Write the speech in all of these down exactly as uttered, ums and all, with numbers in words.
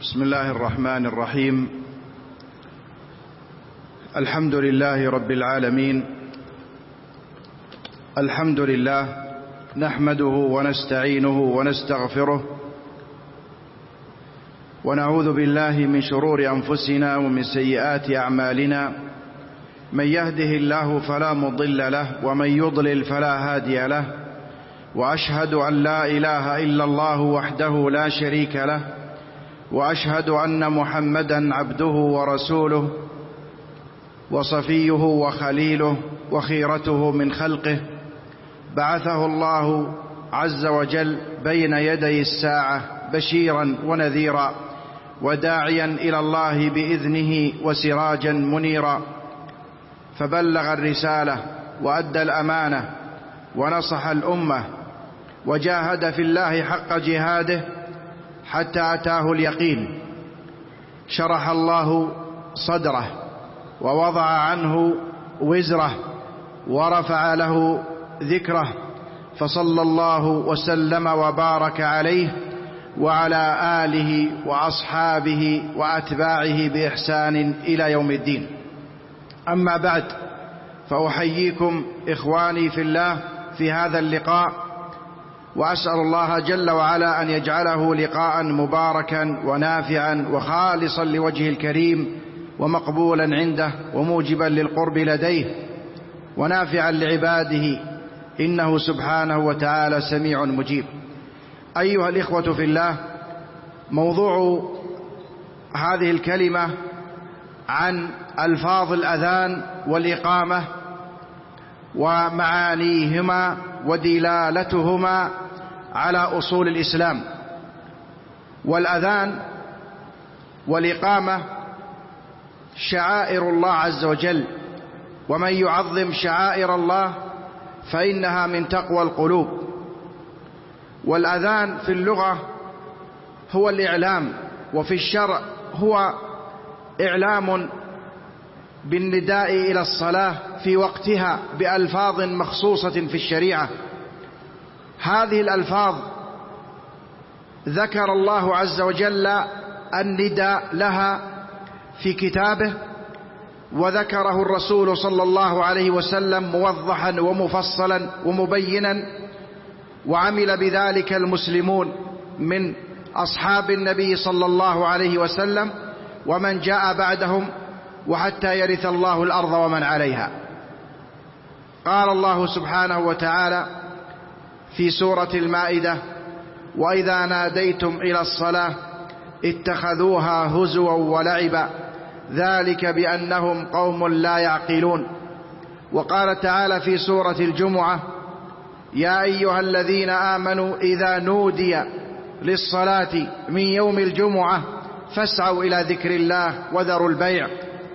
بسم الله الرحمن الرحيم. الحمد لله رب العالمين. الحمد لله نحمده ونستعينه ونستغفره ونعوذ بالله من شرور أنفسنا ومن سيئات أعمالنا. من يهده الله فلا مضل له ومن يضلل فلا هادي له، وأشهد أن لا إله إلا الله وحده لا شريك له، وأشهد أن محمدا عبده ورسوله وصفيه وخليله وخيرته من خلقه، بعثه الله عز وجل بين يدي الساعة بشيرا ونذيرا وداعيا إلى الله بإذنه وسراجا منيرا، فبلغ الرسالة وأدى الأمانة ونصح الأمة وجاهد في الله حق جهاده حتى أتاه اليقين. شرح الله صدره ووضع عنه وزره ورفع له ذكره، فصلى الله وسلم وبارك عليه وعلى آله وأصحابه وأتباعه بإحسان إلى يوم الدين. أما بعد، فأحييكم إخواني في الله في هذا اللقاء، وأسأل الله جل وعلا أن يجعله لقاء مباركا ونافعا وخالصا لوجهه الكريم ومقبولا عنده وموجبا للقرب لديه ونافعا لعباده، إنه سبحانه وتعالى سميع مجيب. أيها الإخوة في الله، موضوع هذه الكلمة عن ألفاظ الأذان والإقامة ومعانيهما ودلالتهما على أصول الإسلام. والأذان والإقامة شعائر الله عز وجل، ومن يعظم شعائر الله فإنها من تقوى القلوب. والأذان في اللغة هو الإعلام، وفي الشرع هو إعلام بالنداء إلى الصلاة في وقتها بألفاظ مخصوصة في الشريعة. هذه الألفاظ ذكر الله عز وجل النداء لها في كتابه، وذكره الرسول صلى الله عليه وسلم موضحا ومفصلا ومبينا، وعمل بذلك المسلمون من أصحاب النبي صلى الله عليه وسلم ومن جاء بعدهم، وحتى يرث الله الأرض ومن عليها. قال الله سبحانه وتعالى في سورة المائدة: وإذا ناديتم إلى الصلاة اتخذوها هزوا ولعبا ذلك بأنهم قوم لا يعقلون. وقال تعالى في سورة الجمعة: يا أيها الذين آمنوا إذا نودي للصلاة من يوم الجمعة فاسعوا إلى ذكر الله وذروا البيع.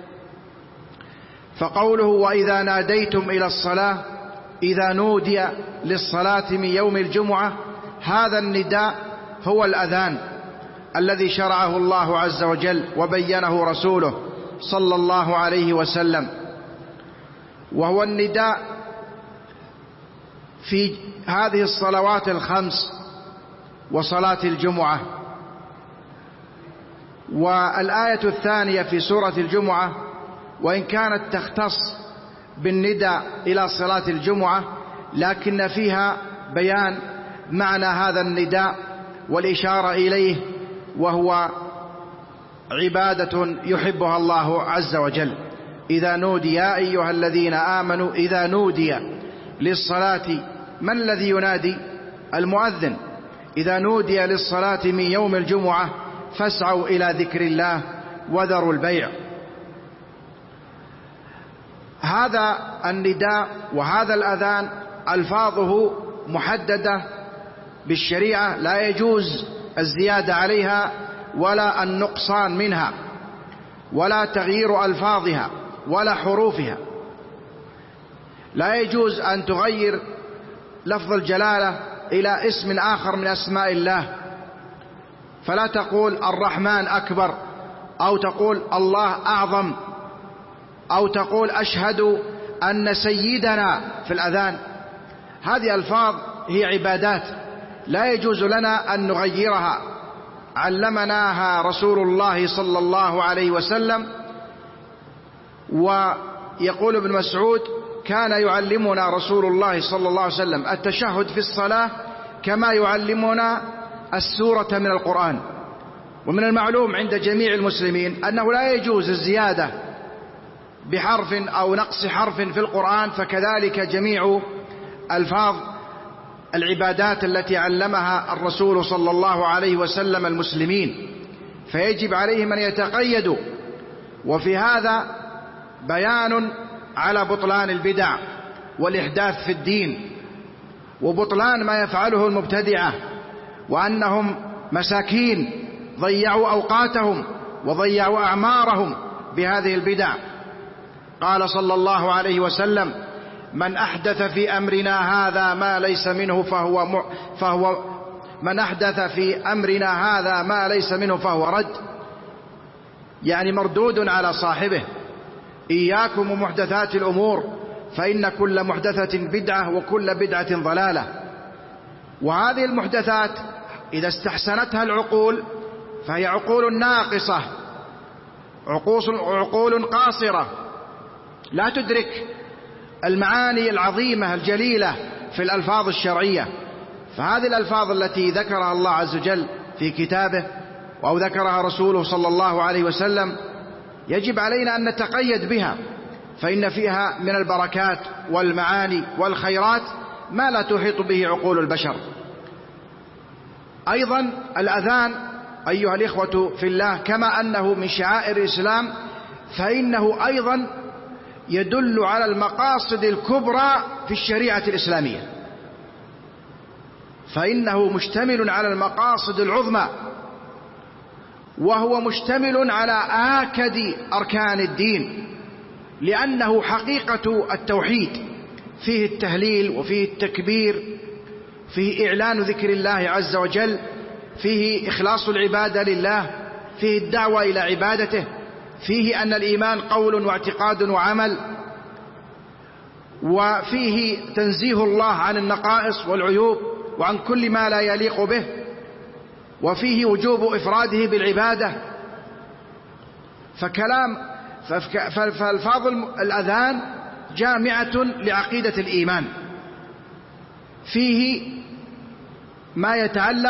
فقوله وإذا ناديتم إلى الصلاة، إذا نودي للصلاة من يوم الجمعة، هذا النداء هو الأذان الذي شرعه الله عز وجل وبينه رسوله صلى الله عليه وسلم، وهو النداء في هذه الصلوات الخمس وصلاة الجمعة. والآية الثانية في سورة الجمعة وإن كانت تختص بالنداء إلى صلاة الجمعة، لكن فيها بيان معنى هذا النداء والإشارة إليه، وهو عبادة يحبها الله عز وجل. إذا نودي يا أيها الذين آمنوا إذا نودي للصلاة، من الذي ينادي؟ المؤذن. إذا نودي للصلاة من يوم الجمعة فاسعوا إلى ذكر الله وذروا البيع. هذا النداء وهذا الأذان ألفاظه محددة بالشريعة، لا يجوز الزيادة عليها ولا النقصان منها ولا تغيير ألفاظها ولا حروفها. لا يجوز أن تغير لفظ الجلالة إلى اسم آخر من أسماء الله، فلا تقول الرحمن أكبر، أو تقول الله أعظم، أو تقول أشهد أن سيدنا في الأذان. هذه ألفاظ هي عبادات لا يجوز لنا أن نغيرها علمناها رسول الله صلى الله عليه وسلم. ويقول ابن مسعود: كان يعلمنا رسول الله صلى الله عليه وسلم التشهد في الصلاة كما يعلمنا السورة من القرآن. ومن المعلوم عند جميع المسلمين أنه لا يجوز الزيادة بحرف أو نقص حرف في القرآن، فكذلك جميع ألفاظ العبادات التي علمها الرسول صلى الله عليه وسلم المسلمين، فيجب عليهم أن يتقيدوا. وفي هذا بيان على بطلان البدع والإحداث في الدين، وبطلان ما يفعله المبتدعة، وأنهم مساكين ضيعوا أوقاتهم وضيعوا أعمارهم بهذه البدع. قال صلى الله عليه وسلم: من أحدث في أمرنا هذا ما ليس منه فهو, م... فهو من أحدث في أمرنا هذا ما ليس منه فهو رد، يعني مردود على صاحبه. إياكم ومحدثات الأمور فإن كل محدثة بدعة وكل بدعة ضلالة. وهذه المحدثات إذا استحسنتها العقول فهي عقول ناقصة، عقول قاصرة لا تدرك المعاني العظيمة الجليلة في الألفاظ الشرعية. فهذه الألفاظ التي ذكرها الله عز وجل في كتابه أو ذكرها رسوله صلى الله عليه وسلم يجب علينا أن نتقيد بها، فإن فيها من البركات والمعاني والخيرات ما لا تحيط به عقول البشر. أيضا الأذان أيها الإخوة في الله كما أنه من شعائر الإسلام فإنه أيضا يدل على المقاصد الكبرى في الشريعة الإسلامية، فإنه مشتمل على المقاصد العظمى، وهو مشتمل على آكد أركان الدين، لأنه حقيقة التوحيد، فيه التهليل وفيه التكبير، فيه إعلان ذكر الله عز وجل، فيه إخلاص العبادة لله، فيه الدعوة إلى عبادته، فيه أن الإيمان قول واعتقاد وعمل، وفيه تنزيه الله عن النقائص والعيوب وعن كل ما لا يليق به، وفيه وجوب إفراده بالعبادة. فكلام فالفاظ الأذان جامعة لعقيدة الإيمان، فيه ما يتعلق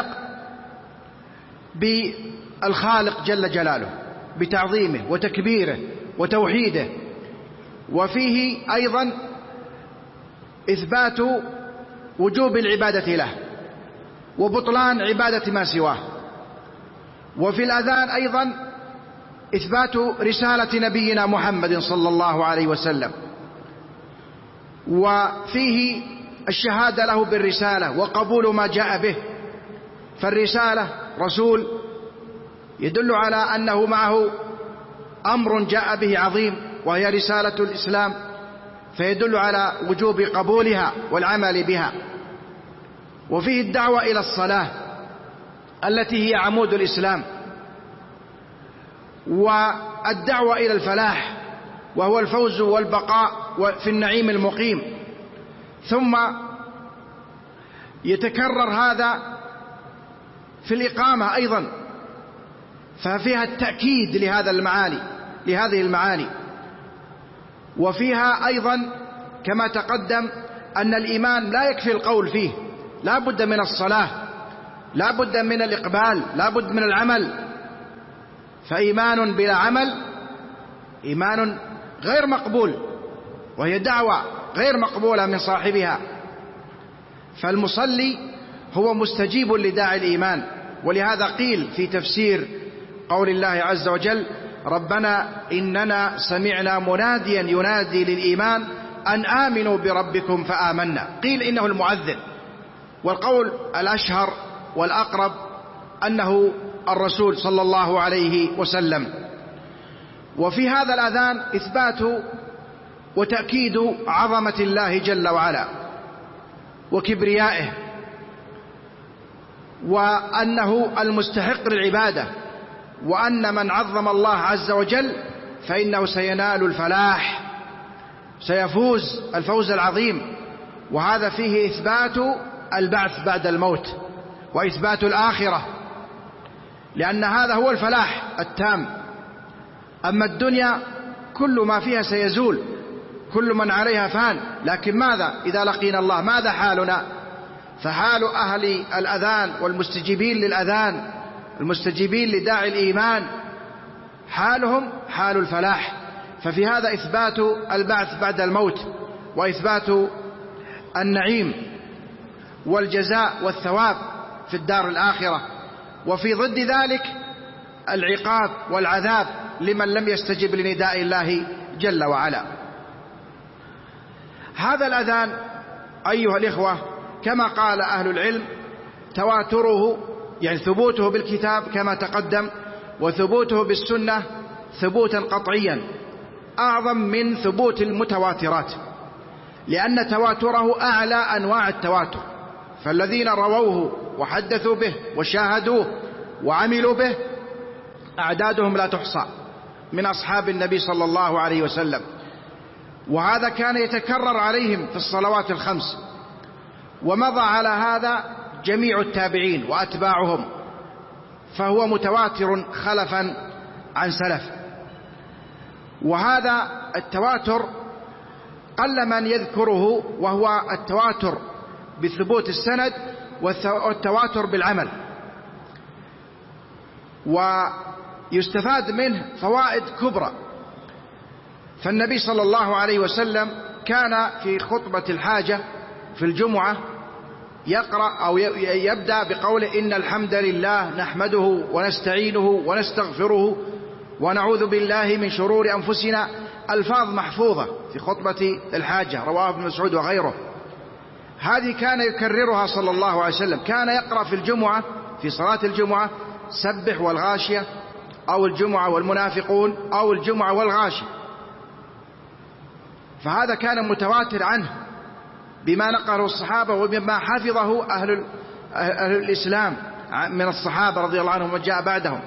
بالخالق جل جلاله بتعظيمه وتكبيره وتوحيده، وفيه أيضا إثبات وجوب العبادة له وبطلان عبادة ما سواه. وفي الأذان أيضا إثبات رسالة نبينا محمد صلى الله عليه وسلم، وفيه الشهادة له بالرسالة وقبول ما جاء به. فالرسالة رسول يدل على أنه معه أمر جاء به عظيم وهي رسالة الإسلام، فيدل على وجوب قبولها والعمل بها. وفيه الدعوة إلى الصلاة التي هي عمود الإسلام، والدعوة إلى الفلاح وهو الفوز والبقاء في النعيم المقيم. ثم يتكرر هذا في الإقامة أيضا، ففيها التأكيد لهذا المعاني لهذه المعاني. وفيها أيضا كما تقدم أن الإيمان لا يكفي القول فيه، لا بد من الصلاة، لا بد من الإقبال، لا بد من العمل. فإيمان بلا عمل إيمان غير مقبول، وهي دعوة غير مقبولة من صاحبها. فالمصلي هو مستجيب لداعي الإيمان. ولهذا قيل في تفسير قول الله عز وجل: ربنا إننا سمعنا مناديا ينادي للإيمان أن آمنوا بربكم فآمنا. قيل إنه المؤذن، والقول الأشهر والأقرب أنه الرسول صلى الله عليه وسلم. وفي هذا الأذان إثبات وتأكيد عظمة الله جل وعلا وكبريائه، وأنه المستحق للعبادة، وأن من عظم الله عز وجل فإنه سينال الفلاح، سيفوز الفوز العظيم. وهذا فيه إثبات البعث بعد الموت وإثبات الآخرة. لأن هذا هو الفلاح التام. أما الدنيا كل ما فيها سيزول، كل من عليها فان، لكن ماذا إذا لقينا الله؟ ماذا حالنا؟ فحال أهل الأذان والمستجيبين للأذان، المستجيبين لداعي الإيمان، حالهم حال الفلاح. ففي هذا إثبات البعث بعد الموت، وإثبات النعيم والجزاء والثواب في الدار الآخرة، وفي ضد ذلك العقاب والعذاب لمن لم يستجب لنداء الله جل وعلا. هذا الأذان أيها الإخوة كما قال أهل العلم تواتره، يعني ثبوته بالكتاب كما تقدم، وثبوته بالسنة ثبوتا قطعيا أعظم من ثبوت المتواترات، لأن تواتره أعلى أنواع التواتر. فالذين رووه وحدثوا به وشاهدوه وعملوا به أعدادهم لا تحصى من أصحاب النبي صلى الله عليه وسلم، وهذا كان يتكرر عليهم في الصلوات الخمس، ومضى على هذا جميع التابعين وأتباعهم، فهو متواتر خلفا عن سلف. وهذا التواتر قل من يذكره، وهو التواتر بثبوت السند والتواتر بالعمل، ويستفاد منه فوائد كبرى. فالنبي صلى الله عليه وسلم كان في خطبة الحاجة في الجمعة يقرأ أو يبدأ بقوله: إن الحمد لله نحمده ونستعينه ونستغفره ونعوذ بالله من شرور أنفسنا. ألفاظ محفوظة في خطبة الحاجة رواه ابن مسعود وغيره. هذه كان يكررها صلى الله عليه وسلم. كان يقرأ في الجمعة في صلاة الجمعة: سبح والغاشية، أو الجمعة والمنافقون، أو الجمعة والغاشية. فهذا كان متواتر عنه بما نقله الصحابة وبما حفظه أهل, أهل الإسلام من الصحابة رضي الله عنهم وجاء بعدهم.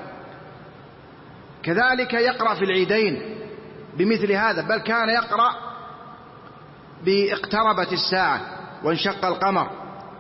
كذلك يقرأ في العيدين بمثل هذا، بل كان يقرأ باقتربت الساعة وانشق القمر.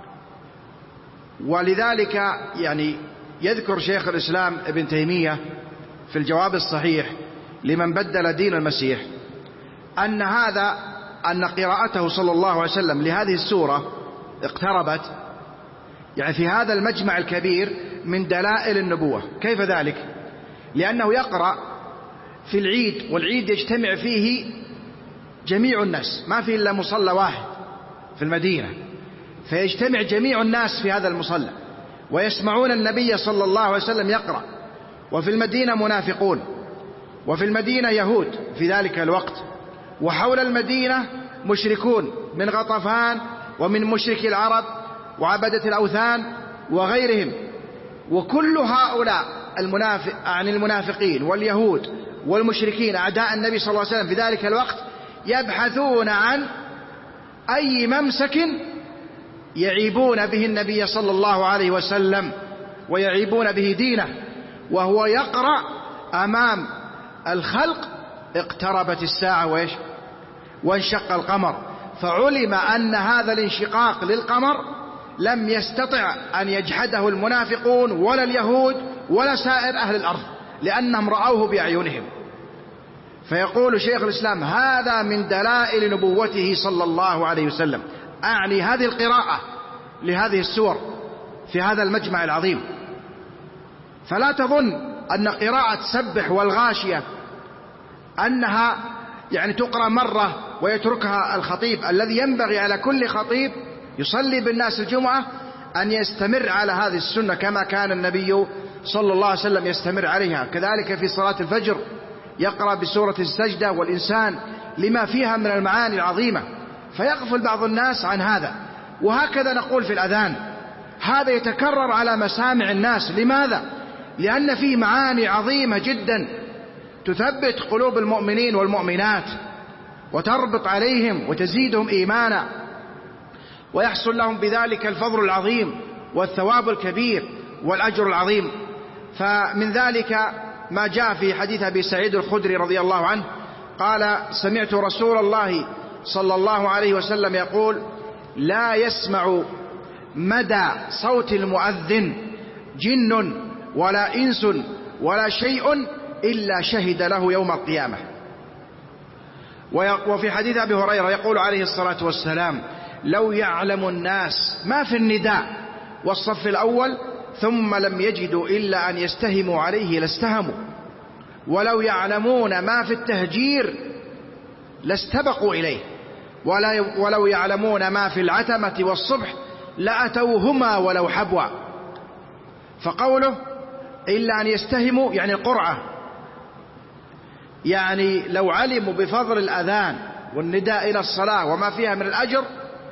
ولذلك يعني يذكر شيخ الإسلام ابن تيمية في الجواب الصحيح لمن بدل دين المسيح أن هذا أن قراءته صلى الله عليه وسلم لهذه السورة اقتربت، يعني في هذا المجمع الكبير من دلائل النبوة. كيف ذلك؟ لأنه يقرأ في العيد، والعيد يجتمع فيه جميع الناس، ما في إلا مصلى واحد في المدينة، فيجتمع جميع الناس في هذا المصلى ويسمعون النبي صلى الله عليه وسلم يقرأ. وفي المدينة منافقون، وفي المدينة يهود في ذلك الوقت، وحول المدينة مشركون من غطفان ومن مشركي العرب وعبدة الأوثان وغيرهم. وكل هؤلاء المنافق عن المنافقين واليهود والمشركين أعداء النبي صلى الله عليه وسلم في ذلك الوقت يبحثون عن أي ممسك يعيبون به النبي صلى الله عليه وسلم ويعيبون به دينه، وهو يقرأ أمام الخلق: اقتربت الساعة وإيش وانشق القمر. فعلم أن هذا الانشقاق للقمر لم يستطع أن يجحده المنافقون ولا اليهود ولا سائر أهل الأرض، لأنهم رأوه بأعينهم. فيقول شيخ الإسلام: هذا من دلائل نبوته صلى الله عليه وسلم، أعني هذه القراءة لهذه السور في هذا المجمع العظيم. فلا تظن أن قراءة سبح والغاشية أنها يعني تقرأ مرة ويتركها الخطيب. الذي ينبغي على كل خطيب يصلي بالناس الجمعة أن يستمر على هذه السنة كما كان النبي صلى الله عليه وسلم يستمر عليها. كذلك في صلاة الفجر يقرأ بسورة السجدة والإنسان لما فيها من المعاني العظيمة، فيغفل بعض الناس عن هذا. وهكذا نقول في الأذان، هذا يتكرر على مسامع الناس. لماذا؟ لأن فيه معاني عظيمة جدا تثبت قلوب المؤمنين والمؤمنات وتربط عليهم وتزيدهم إيمانا، ويحصل لهم بذلك الفضل العظيم والثواب الكبير والأجر العظيم. فمن ذلك ما جاء في حديث أبي سعيد الخدري رضي الله عنه قال: سمعت رسول الله صلى الله عليه وسلم يقول: لا يسمع مدى صوت المؤذن جن ولا إنس ولا شيء إلا شهد له يوم القيامة. وفي حديث أبي هريرة يقول عليه الصلاة والسلام: لو يعلم الناس ما في النداء والصف الأول ثم لم يجدوا إلا أن يستهموا عليه لاستهموا، ولو يعلمون ما في التهجير لاستبقوا إليه، ولو يعلمون ما في العتمة والصبح لأتوهما ولو حبوا. فقوله إلا أن يستهموا يعني القرعة، يعني لو علموا بفضل الأذان والنداء إلى الصلاة وما فيها من الأجر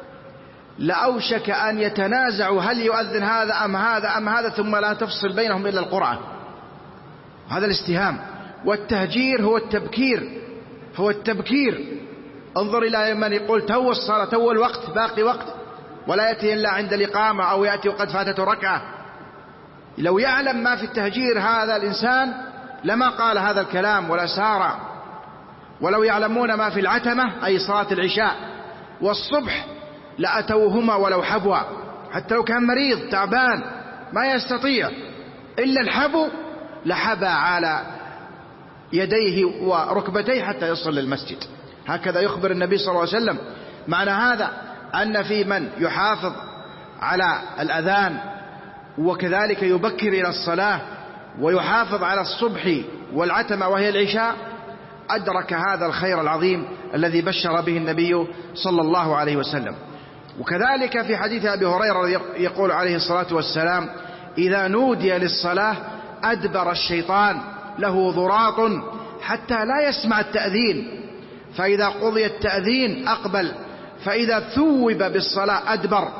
لأوشك أن يتنازعوا هل يؤذن هذا أم هذا أم هذا، ثم لا تفصل بينهم إلا القرعة. هذا الاستهام. والتهجير هو التبكير، هو التبكير. انظر إلى من يقول تو الصلاة تو الوقت باقي وقت، ولا يأتي إلا عند الإقامة أو يأتي وقد فاتته ركعة. لو يعلم ما في التهجير هذا الإنسان لما قال هذا الكلام ولا سار. ولو يعلمون ما في العتمة أي صلاة العشاء والصبح لأتوهما ولو حبوا، حتى لو كان مريض تعبان ما يستطيع إلا الحبو لحبى على يديه وركبتيه حتى يصل للمسجد. هكذا يخبر النبي صلى الله عليه وسلم. معنى هذا أن في من يحافظ على الأذان وكذلك يبكر إلى الصلاة ويحافظ على الصبح والعتمة وهي العشاء أدرك هذا الخير العظيم الذي بشر به النبي صلى الله عليه وسلم. وكذلك في حديث أبي هريرة يقول عليه الصلاة والسلام: إذا نودي للصلاة أدبر الشيطان له ضراط حتى لا يسمع التأذين، فإذا قضي التأذين أقبل، فإذا ثوب بالصلاة أدبر،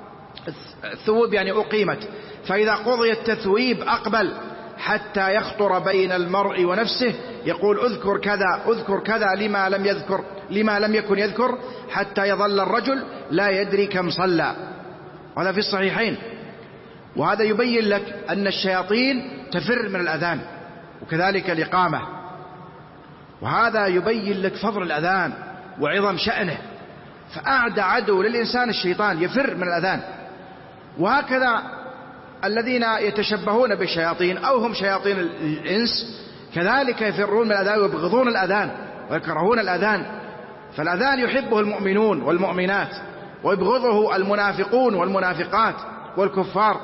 ثوب يعني أقيمت، فإذا قضي التثويب أقبل حتى يخطر بين المرء ونفسه يقول اذكر كذا اذكر كذا لما لم يذكر لما لم يكن يذكر، حتى يظل الرجل لا يدري كم صلى. هذا في الصحيحين. وهذا يبين لك أن الشياطين تفر من الأذان وكذلك الإقامة، وهذا يبين لك فضل الأذان وعظم شأنه. فأعدى عدو للإنسان الشيطان يفر من الأذان. وهكذا الذين يتشبهون بالشياطين أو هم شياطين الإنس كذلك يفرون من الأذان ويبغضون الأذان ويكرهون الأذان. فالأذان يحبه المؤمنون والمؤمنات ويبغضه المنافقون والمنافقات والكفار،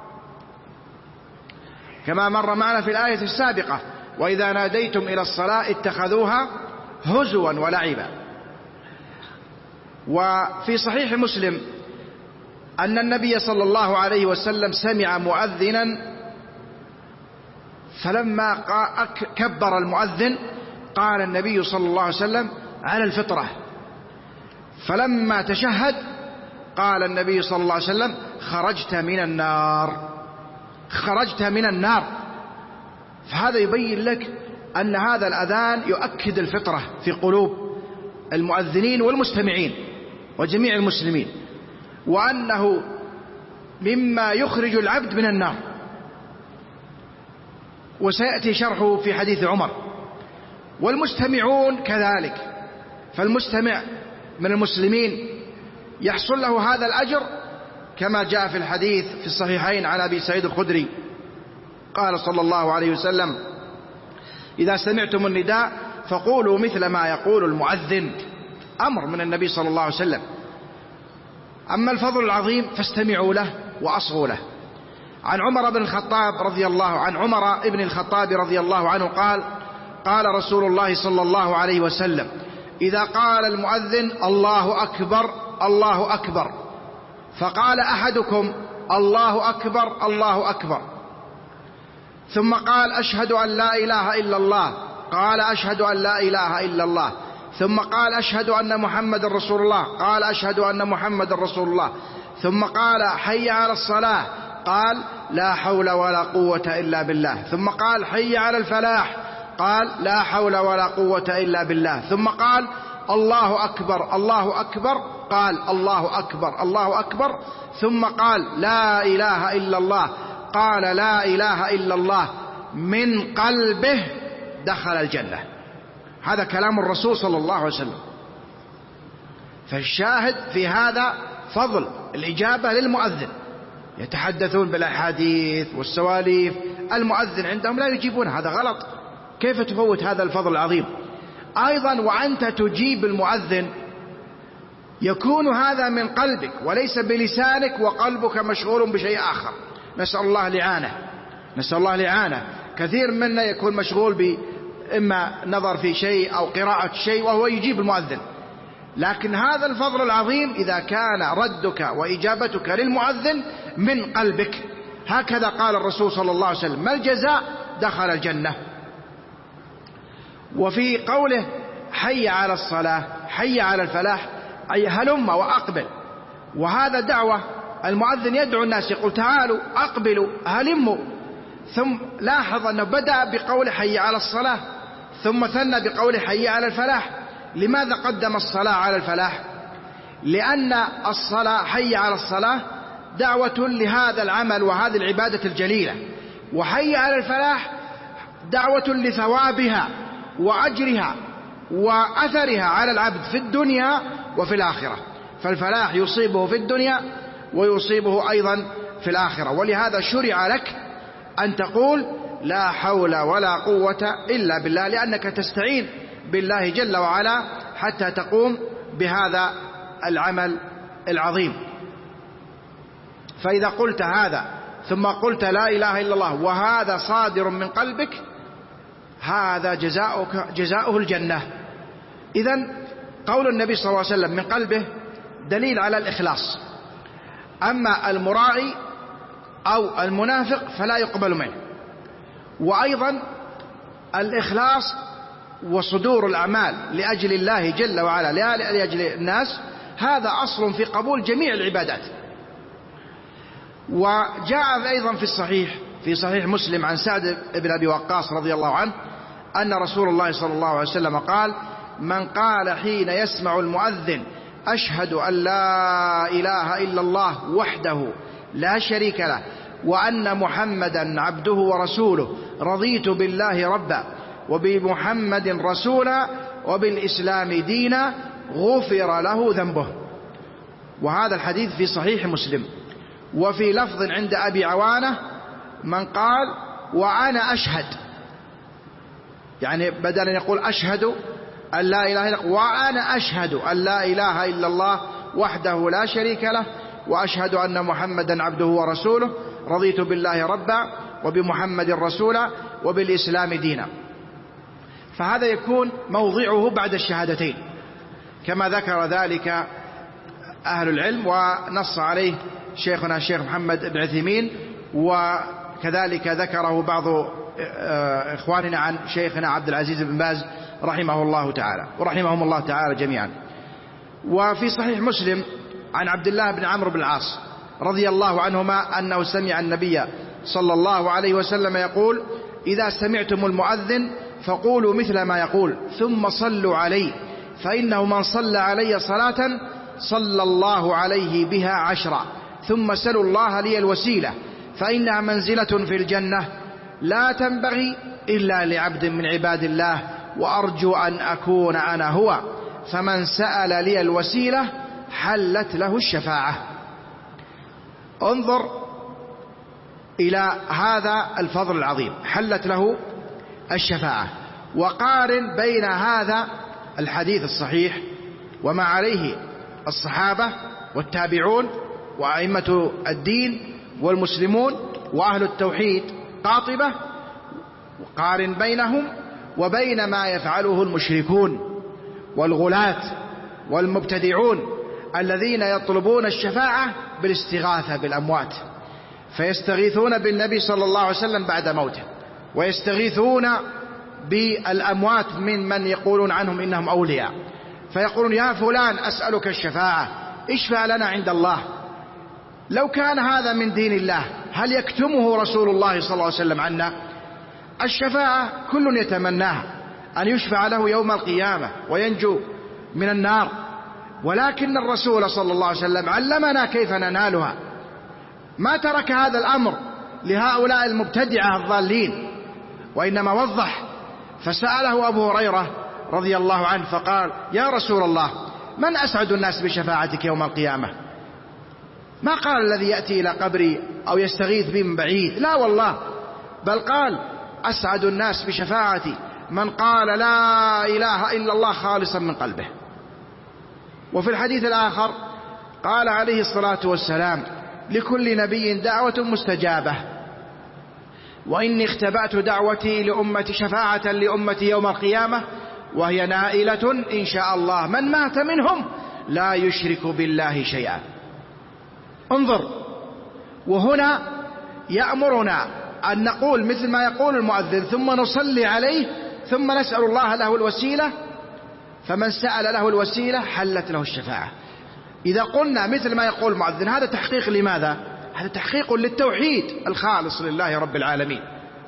كما مر معنا في الآية السابقة: وإذا ناديتم إلى الصلاة اتخذوها هزوا ولعبا. وفي صحيح مسلم أن النبي صلى الله عليه وسلم سمع مؤذنا فلما كبر المؤذن قال النبي صلى الله عليه وسلم: على الفطرة. فلما تشهد قال النبي صلى الله عليه وسلم: خرجت من النار، خرجت من النار. فهذا يبين لك أن هذا الأذان يؤكد الفطرة في قلوب المؤذنين والمستمعين وجميع المسلمين، وأنه مما يخرج العبد من النار. وسيأتي شرحه في حديث عمر. والمستمعون كذلك، فالمستمع من المسلمين يحصل له هذا الأجر كما جاء في الحديث في الصحيحين عن أبي سعيد الخدري قال صلى الله عليه وسلم: إذا سمعتم النداء فقولوا مثل ما يقول المؤذن. أمر من النبي صلى الله عليه وسلم. أما الفضل العظيم فاستمعوا له وأصغوا له. عن عمر بن الخطاب رضي الله عن عمر ابن الخطاب رضي الله عنه قال: قال رسول الله صلى الله عليه وسلم: إذا قال المؤذن الله أكبر الله أكبر فقال أحدكم الله أكبر الله أكبر ثم قال أشهد أن لا إله إلا الله، قال أشهد أن لا إله إلا الله، ثم قال أشهد أن محمد رسول الله، قال أشهد أن محمد رسول الله، ثم قال حي على الصلاة، قال لا حول ولا قوة إلا بالله، ثم قال حي على الفلاح، قال لا حول ولا قوة إلا بالله، ثم قال الله أكبر الله أكبر، قال الله أكبر الله أكبر، ثم قال لا إله إلا الله، قال لا إله إلا الله، من قلبه دخل الجنة. هذا كلام الرسول صلى الله عليه وسلم. فالشاهد في هذا فضل الإجابة للمؤذن. يتحدثون بالأحاديث والسواليف المؤذن عندهم لا يجيبون، هذا غلط. كيف تفوت هذا الفضل العظيم؟ أيضا وأنت تجيب المؤذن يكون هذا من قلبك وليس بلسانك وقلبك مشغول بشيء آخر. نسأل الله الإعانة، نسأل الله الإعانة. كثير منا يكون مشغول بإما نظر في شيء أو قراءة شيء وهو يجيب المؤذن، لكن هذا الفضل العظيم إذا كان ردك وإجابتك للمؤذن من قلبك. هكذا قال الرسول صلى الله عليه وسلم: ما الجزاء؟ دخل الجنة. وفي قوله: حي على الصلاة، حي على الفلاح، أي هلم وأقبل. وهذا دعوة، المؤذن يدعو الناس يقول: تعالوا أقبلوا هلموا. ثم لاحظ أنه بدأ بقول حي على الصلاة ثم ثنى بقول حي على الفلاح. لماذا قدم الصلاة على الفلاح؟ لأن الصلاة، حي على الصلاة، دعوة لهذا العمل وهذه العبادة الجليلة، وحي على الفلاح دعوة لثوابها وأجرها وأثرها على العبد في الدنيا وفي الآخرة. فالفلاح يصيبه في الدنيا ويصيبه أيضا في الآخرة. ولهذا شرع لك أن تقول: لا حول ولا قوة إلا بالله، لأنك تستعين بالله جل وعلا حتى تقوم بهذا العمل العظيم. فإذا قلت هذا ثم قلت لا إله إلا الله وهذا صادر من قلبك، هذا جزاؤك جزاؤه الجنة. إذن قول النبي صلى الله عليه وسلم من قلبه دليل على الإخلاص. أما المراعي أو المنافق فلا يقبل منه. وأيضا الإخلاص وصدور الأعمال لأجل الله جل وعلا لا لأجل الناس، هذا أصل في قبول جميع العبادات. وجاء أيضا في الصحيح في صحيح مسلم عن سعد بن أبي وقاص رضي الله عنه أن رسول الله صلى الله عليه وسلم قال: من قال حين يسمع المؤذن: أشهد أن لا إله إلا الله وحده لا شريك له وأن محمدا عبده ورسوله، رضيت بالله ربا وبمحمد رسولا وبالإسلام دينا، غفر له ذنبه. وهذا الحديث في صحيح مسلم. وفي لفظ عند أبي عوانة: من قال وأنا أشهد، يعني بدل أن يقول أشهد أن لا إله إلا الله، وأنا أشهد أن لا إله إلا الله وحده لا شريك له وأشهد أن محمدا عبده ورسوله، رضيت بالله ربا وبمحمد رسولا وبالإسلام دينا. فهذا يكون موضعه بعد الشهادتين كما ذكر ذلك أهل العلم، ونص عليه شيخنا الشيخ محمد بن عثيمين، وكذلك ذكره بعض إخواننا عن شيخنا عبد العزيز بن باز رحمه الله تعالى ورحمهم الله تعالى جميعا. وفي صحيح مسلم عن عبد الله بن عمرو بن العاص رضي الله عنهما أنه سمع النبي صلى الله عليه وسلم يقول: إذا سمعتم المؤذن فقولوا مثل ما يقول ثم صلوا عليه، فإنه من صلى علي صلاة صلى الله عليه بها عشرا، ثم سلوا الله لي الوسيلة فإنها منزلة في الجنة لا تنبغي إلا لعبد من عباد الله، وأرجو أن أكون أنا هو، فمن سأل لي الوسيلة حلت له الشفاعة. انظر إلى هذا الفضل العظيم، حلت له الشفاعة. وقارن بين هذا الحديث الصحيح وما عليه الصحابة والتابعون وأئمة الدين والمسلمون وأهل التوحيد قاطبة، وقارن بينهم وبين ما يفعله المشركون والغلاة والمبتدعون الذين يطلبون الشفاعة بالاستغاثة بالأموات، فيستغيثون بالنبي صلى الله عليه وسلم بعد موته، ويستغيثون بالأموات من من يقولون عنهم إنهم أولياء، فيقولون: يا فلان أسألك الشفاعة، اشفع لنا عند الله. لو كان هذا من دين الله هل يكتمه رسول الله صلى الله عليه وسلم عنا؟ الشفاعة كل يتمناها، أن يشفع له يوم القيامة وينجو من النار، ولكن الرسول صلى الله عليه وسلم علمنا كيف ننالها. ما ترك هذا الأمر لهؤلاء المبتدعة الضالين، وإنما وضح. فسأله أبو هريرة رضي الله عنه فقال: يا رسول الله، من أسعد الناس بشفاعتك يوم القيامة؟ ما قال الذي يأتي إلى قبري أو يستغيث بي من بعيد، لا والله، بل قال أسعد الناس بشفاعتي من قال لا إله إلا الله خالصا من قلبه. وفي الحديث الآخر قال عليه الصلاة والسلام لكل نبي دعوة مستجابة، وإني اختبأت دعوتي لأمتي شفاعة لأمتي يوم القيامة وهي نائلة إن شاء الله من مات منهم لا يشرك بالله شيئا. انظر، وهنا يأمرنا أن نقول مثل ما يقول المؤذن ثم نصلي عليه ثم نسأل الله له الوسيلة، فمن سأل له الوسيلة حلت له الشفاعة. إذا قلنا مثل ما يقول المؤذن هذا تحقيق لماذا؟ هذا تحقيق للتوحيد الخالص لله رب العالمين،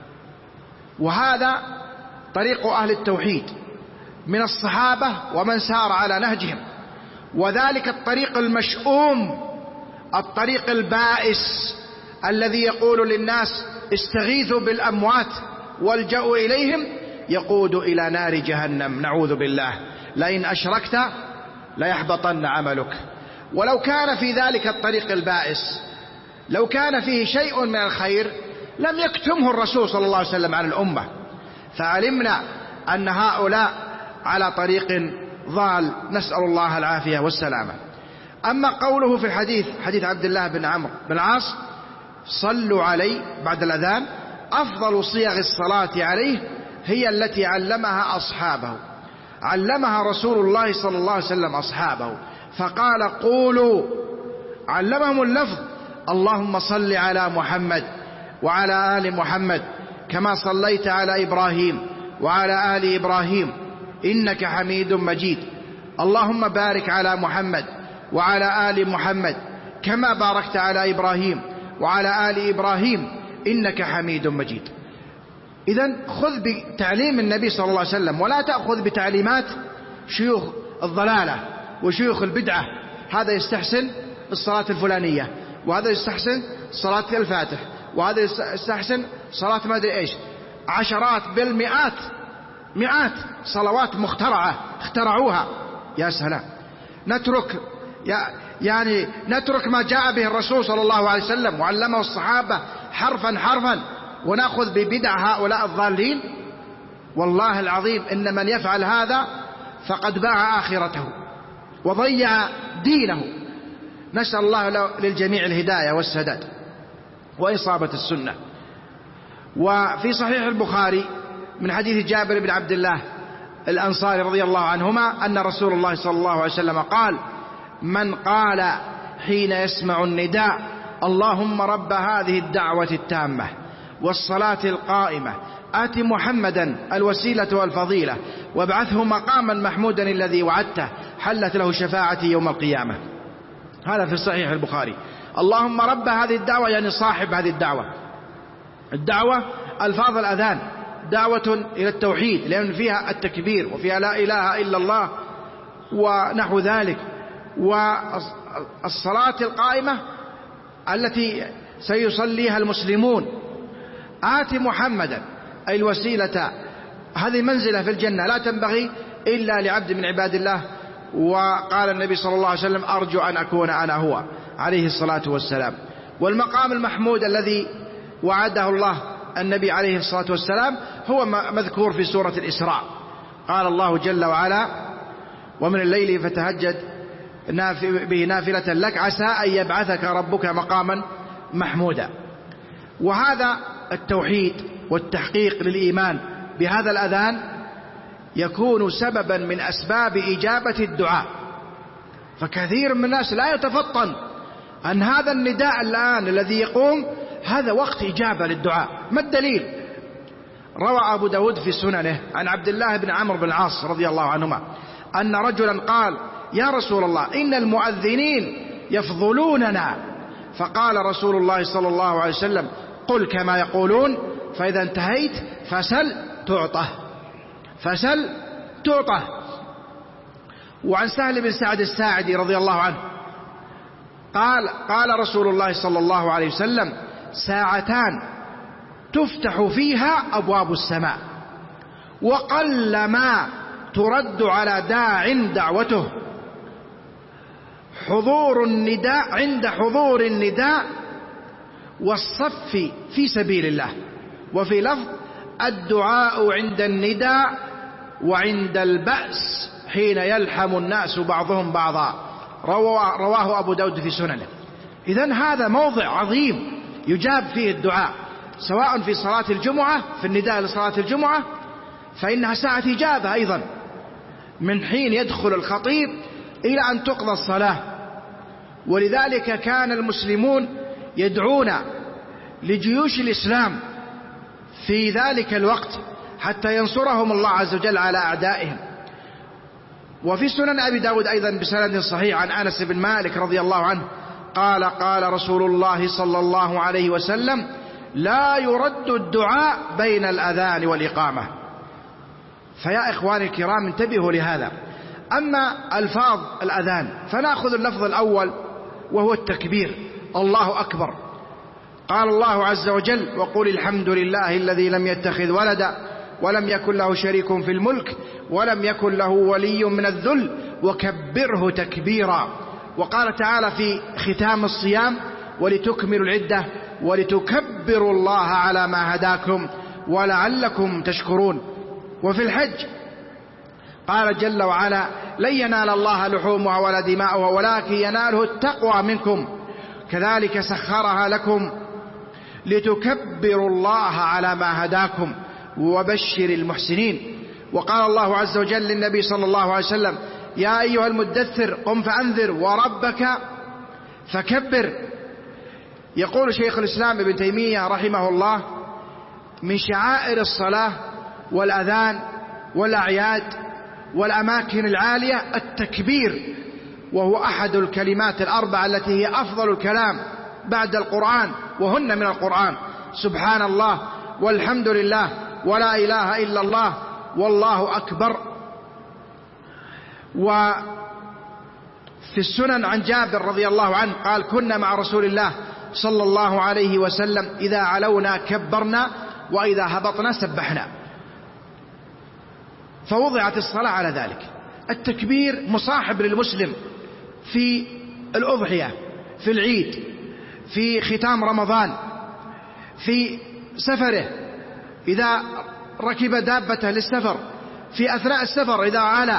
وهذا طريق أهل التوحيد من الصحابة ومن سار على نهجهم، وذلك الطريق المشؤوم، الطريق البائس الذي يقول للناس استغيثوا بالأموات والجأوا إليهم، يقود إلى نار جهنم نعوذ بالله، لئن أشركت ليحبطن عملك. ولو كان في ذلك الطريق البائس لو كان فيه شيء من الخير لم يكتمه الرسول صلى الله عليه وسلم عن الأمة، فعلمنا أن هؤلاء على طريق ضال، نسأل الله العافية والسلامة. أما قوله في الحديث حديث عبد الله بن عمرو بن العاص صلوا علي بعد الأذان، أفضل صيغ الصلاة عليه هي التي علمها أصحابه، علمها رسول الله صلى الله عليه وسلم أصحابه، فقال قولوا، علمهم اللفظ اللهم صل على محمد وعلى آل محمد كما صليت على إبراهيم وعلى آل إبراهيم إنك حميد مجيد، اللهم بارك على محمد وعلى آل محمد كما باركت على إبراهيم وعلى آل إبراهيم إنك حميد مجيد. إذن خذ بتعليم النبي صلى الله عليه وسلم ولا تأخذ بتعليمات شيوخ الضلالة وشيوخ البدعة، هذا يستحسن الصلاة الفلانية، وهذا يستحسن صلاة الفاتح، وهذا يستحسن صلاة ما أدري إيش، عشرات بالمئات مئات صلوات مخترعة اخترعوها. يا سلام، نترك يعني نترك ما جاء به الرسول صلى الله عليه وسلم وعلمه الصحابة حرفا حرفا ونأخذ ببدع هؤلاء الضالين؟ والله العظيم إن من يفعل هذا فقد باع آخرته وضيع دينه. نسأل الله للجميع الهداية والسداد وإصابة السنة. وفي صحيح البخاري من حديث جابر بن عبد الله الأنصاري رضي الله عنهما أن رسول الله صلى الله عليه وسلم قال من قال حين يسمع النداء اللهم رب هذه الدعوة التامة والصلاة القائمة آت محمدا الوسيلة والفضيلة وابعثه مقاما محمودا الذي وعدته حلت له شفاعتي يوم القيامة. هذا في صحيح البخاري. اللهم رب هذه الدعوة يعني صاحب هذه الدعوة. الدعوة ألفاظ الأذان دعوة إلى التوحيد لأن فيها التكبير وفيها لا إله إلا الله ونحو ذلك، والصلاة القائمة التي سيصليها المسلمون. آت محمدا أي الوسيلة، هذه منزلة في الجنة لا تنبغي إلا لعبد من عباد الله. وقال النبي صلى الله عليه وسلم أرجو أن أكون أنا هو عليه الصلاة والسلام. والمقام المحمود الذي وعده الله النبي عليه الصلاة والسلام هو مذكور في سورة الإسراء. قال الله جل وعلا ومن الليل فتهجد به نافلة لك عسى أن يبعثك ربك مقاما محمودا. وهذا التوحيد والتحقيق للإيمان بهذا الأذان يكون سببا من أسباب إجابة الدعاء. فكثير من الناس لا يتفطن أن هذا النداء الآن الذي يقوم هذا وقت إجابة للدعاء. ما الدليل؟ روى أبو داود في سننه عن عبد الله بن عمرو بن العاص رضي الله عنهما أن رجلا قال يا رسول الله إن المؤذنين يفضلوننا، فقال رسول الله صلى الله عليه وسلم قل كما يقولون فإذا انتهيت فسل تعطه فسل تعطه. وعن سهل بن سعد الساعدي رضي الله عنه قال قال رسول الله صلى الله عليه وسلم ساعتان تفتح فيها أبواب السماء وقل ما ترد على داع دعوته حضور النداء عند حضور النداء والصف في سبيل الله. وفي لفظ الدعاء عند النداء وعند البأس حين يلحم الناس بعضهم بعضا، رواه أبو داود في سننه. إذن هذا موضع عظيم يجاب فيه الدعاء، سواء في صلاة الجمعة، في النداء لصلاة الجمعة فإنها ساعة إجابة أيضا، من حين يدخل الخطيب إلى أن تقضى الصلاة. ولذلك كان المسلمون يدعون لجيوش الإسلام في ذلك الوقت حتى ينصرهم الله عز وجل على أعدائهم. وفي سنن أبي داود أيضا بسند صحيح عن أنس بن مالك رضي الله عنه قال قال رسول الله صلى الله عليه وسلم: لا يرد الدعاء بين الأذان والإقامة. فيا إخواني الكرام انتبهوا لهذا. أما ألفاظ الأذان فنأخذ اللفظ الأول وهو التكبير، الله أكبر. قال الله عز وجل: وقل الحمد لله الذي لم يتخذ ولدا ولم يكن له شريك في الملك ولم يكن له ولي من الذل وكبره تكبيرا. وقال تعالى في ختام الصيام: ولتكملوا العدة ولتكبروا الله على ما هداكم ولعلكم تشكرون. وفي الحج قال جل وعلا: لن ينال الله لحومها ولا دماؤها ولكن يناله التقوى منكم كذلك سخرها لكم لتكبروا الله على ما هداكم وبشر المحسنين. وقال الله عز وجل للنبي صلى الله عليه وسلم: يا أيها المدثر قم فأنذر وربك فكبر. يقول شيخ الإسلام ابن تيمية رحمه الله: من شعائر الصلاة والأذان والأعياد والأماكن العالية التكبير، وهو أحد الكلمات الأربع التي هي أفضل الكلام بعد القرآن، وهن من القرآن: سبحان الله والحمد لله ولا إله إلا الله والله أكبر. وفي السنن عن جابر رضي الله عنه قال: كنا مع رسول الله صلى الله عليه وسلم إذا علونا كبرنا وإذا هبطنا سبحنا. فوضعت الصلاة على ذلك. التكبير مصاحب للمسلم في الأضحية، في العيد، في ختام رمضان، في سفره إذا ركب دابته للسفر، في أثناء السفر إذا علا،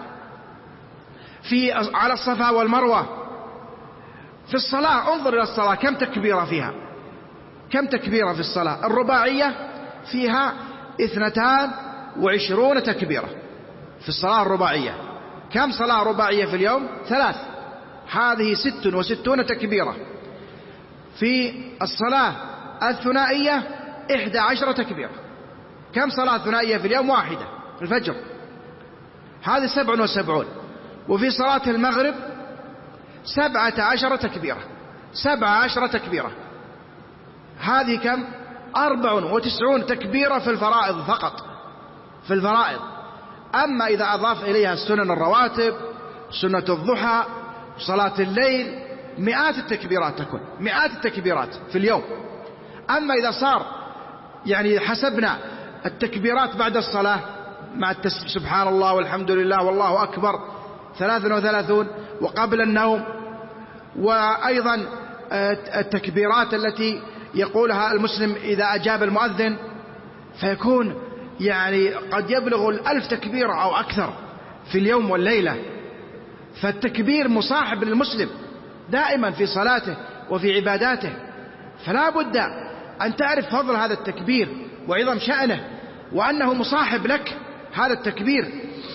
في على الصفا والمروة، في الصلاة. انظر إلى الصلاة كم تكبيرة فيها، كم تكبيرة في الصلاة الرباعية فيها اثنتان وعشرون تكبيرة في الصلاة الرباعية. كم صلاة رباعية في اليوم؟ ثلاث، هذه ست وستون تكبيرة. في الصلاة الثنائية إحدى عشرة تكبيرة. كم صلاة ثنائية في اليوم؟ واحدة في الفجر، هذه سبع وسبعون. وفي صلاة المغرب سبعة عشر تكبيرة، سبع عشر تكبيرة، هذه كم؟ أربع وتسعون تكبيرة في الفرائض فقط، في الفرائض. أما إذا أضاف إليها السنن الرواتب، سنة الضحى، صلاة الليل، مئات التكبيرات تكون، مئات التكبيرات في اليوم. أما إذا صار يعني حسبنا التكبيرات بعد الصلاة مع التسبيح سبحان الله والحمد لله والله أكبر ثلاث وثلاثون، وقبل النوم، وأيضا التكبيرات التي يقولها المسلم إذا أجاب المؤذن، فيكون يعني قد يبلغ الألف تكبيرة أو أكثر في اليوم والليلة. فالتكبير مصاحب للمسلم دائما في صلاته وفي عباداته، فلا بد أن تعرف فضل هذا التكبير وعظم شأنه، وأنه مصاحب لك هذا التكبير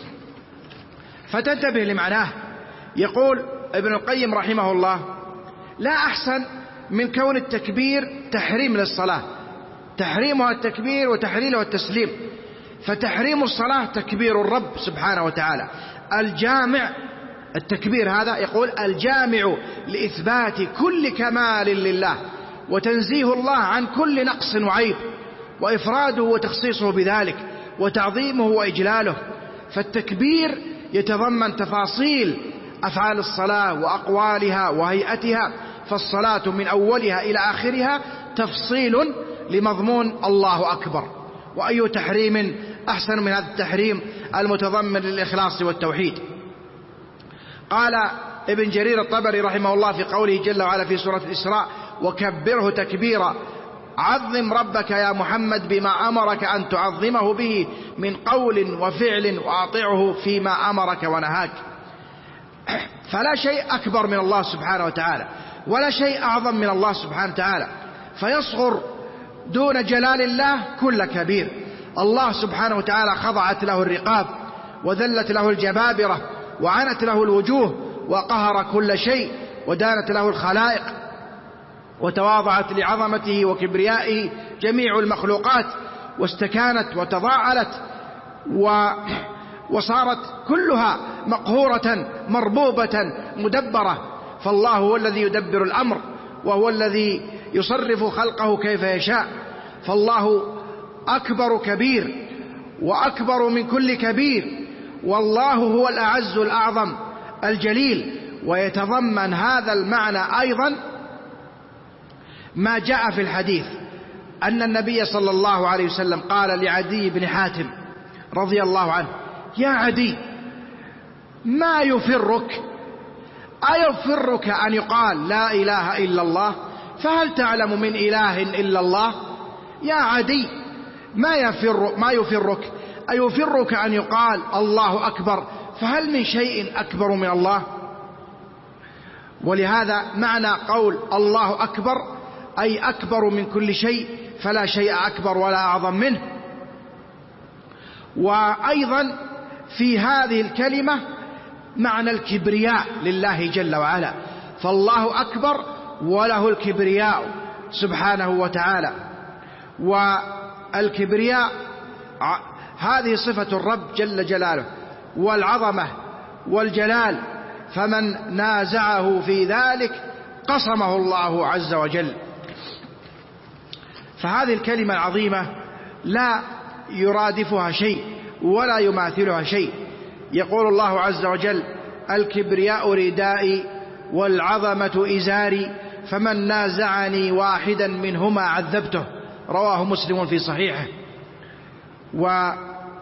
فتنتبه لمعناه. يقول ابن القيم رحمه الله: لا أحسن من كون التكبير تحريم للصلاة، تحريمها التكبير وتحليلها التسليم. فتحريم الصلاة تكبير الرب سبحانه وتعالى الجامع، التكبير هذا يقول الجامع لإثبات كل كمال لله وتنزيه الله عن كل نقص وعيب، وإفراده وتخصيصه بذلك وتعظيمه وإجلاله. فالتكبير يتضمن تفاصيل أفعال الصلاة وأقوالها وهيئتها، فالصلاة من أولها إلى آخرها تفصيل لمضمون الله أكبر. وأي تحريم أحسن من هذا التحريم المتضمن للإخلاص والتوحيد. قال ابن جرير الطبري رحمه الله في قوله جل وعلا في سورة الإسراء: وكبره تكبيرا، عظم ربك يا محمد بما أمرك أن تعظمه به من قول وفعل، وأطيعه فيما أمرك ونهاك. فلا شيء أكبر من الله سبحانه وتعالى، ولا شيء أعظم من الله سبحانه وتعالى، فيصغر دون جلال الله كل كبير. الله سبحانه وتعالى خضعت له الرقاب، وذلت له الجبابرة، وعنت له الوجوه، وقهر كل شيء، ودانت له الخلائق، وتواضعت لعظمته وكبريائه جميع المخلوقات، واستكانت وتضاءلت، و وصارت كلها مقهورة مربوبة مدبرة. فالله هو الذي يدبر الأمر، وهو الذي يصرف خلقه كيف يشاء. فالله أكبر كبير، وأكبر من كل كبير، والله هو الأعز الأعظم الجليل. ويتضمن هذا المعنى أيضا ما جاء في الحديث أن النبي صلى الله عليه وسلم قال لعدي بن حاتم رضي الله عنه: يا عدي، ما يفرك؟ أيفرك أن يقال لا إله إلا الله؟ فهل تعلم من إله إلا الله؟ يا عدي، ما يفر ما يفرك أيفرك أن يقال الله أكبر؟ فهل من شيء أكبر من الله؟ ولهذا معنى قول الله أكبر أي أكبر من كل شيء، فلا شيء أكبر ولا أعظم منه. وأيضا في هذه الكلمة معنى الكبرياء لله جل وعلا، فالله أكبر وله الكبرياء سبحانه وتعالى. والكبرياء هذه صفة الرب جل جلاله، والعظمة والجلال، فمن نازعه في ذلك قصمه الله عز وجل. فهذه الكلمة العظيمة لا يرادفها شيء ولا يماثلها شيء. يقول الله عز وجل: الكبرياء ردائي والعظمة إزاري، فمن نازعني واحدا منهما عذبته. رواه مسلم في صحيحه. و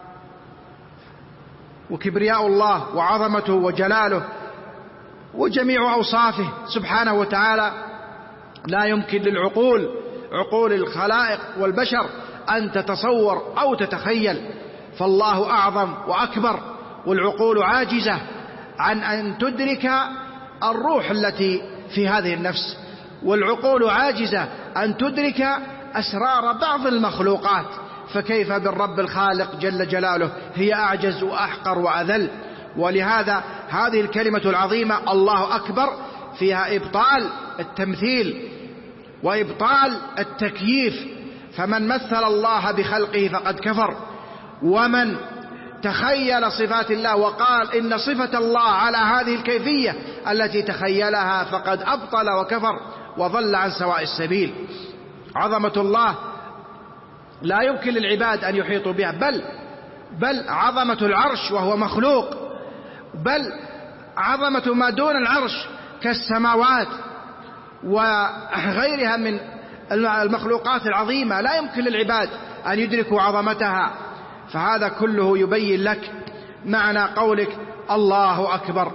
وكبرياء الله وعظمته وجلاله وجميع أوصافه سبحانه وتعالى لا يمكن للعقول، عقول الخلائق والبشر، أن تتصور أو تتخيل. فالله أعظم وأكبر، والعقول عاجزة عن أن تدرك الروح التي في هذه النفس، والعقول عاجزة أن تدرك أسرار بعض المخلوقات، فكيف بالرب الخالق جل جلاله؟ هي أعجز وأحقر وأذل. ولهذا هذه الكلمة العظيمة الله أكبر فيها إبطال التمثيل وإبطال التكييف، فمن مثل الله بخلقه فقد كفر، ومن تخيل صفات الله وقال إن صفة الله على هذه الكيفية التي تخيلها فقد أبطل وكفر وضل عن سواء السبيل. عظمة الله لا يمكن للعباد أن يحيطوا بها، بل بل عظمة العرش وهو مخلوق، بل عظمة ما دون العرش كالسماوات وغيرها من المخلوقات العظيمة لا يمكن للعباد أن يدركوا عظمتها. فهذا كله يبين لك معنى قولك الله أكبر.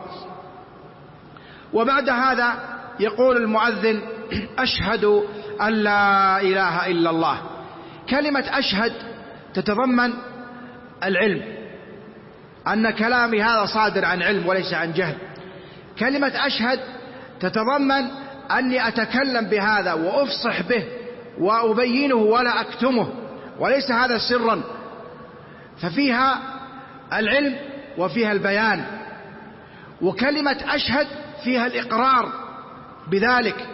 وبعد هذا يقول المؤذن: أشهد أن لا إله إلا الله. كلمة أشهد تتضمن العلم، أن كلامي هذا صادر عن علم وليس عن جهل. كلمة أشهد تتضمن أني أتكلم بهذا وأفصح به وأبينه ولا أكتمه، وليس هذا سرا، ففيها العلم وفيها البيان. وكلمة أشهد فيها الإقرار بذلك،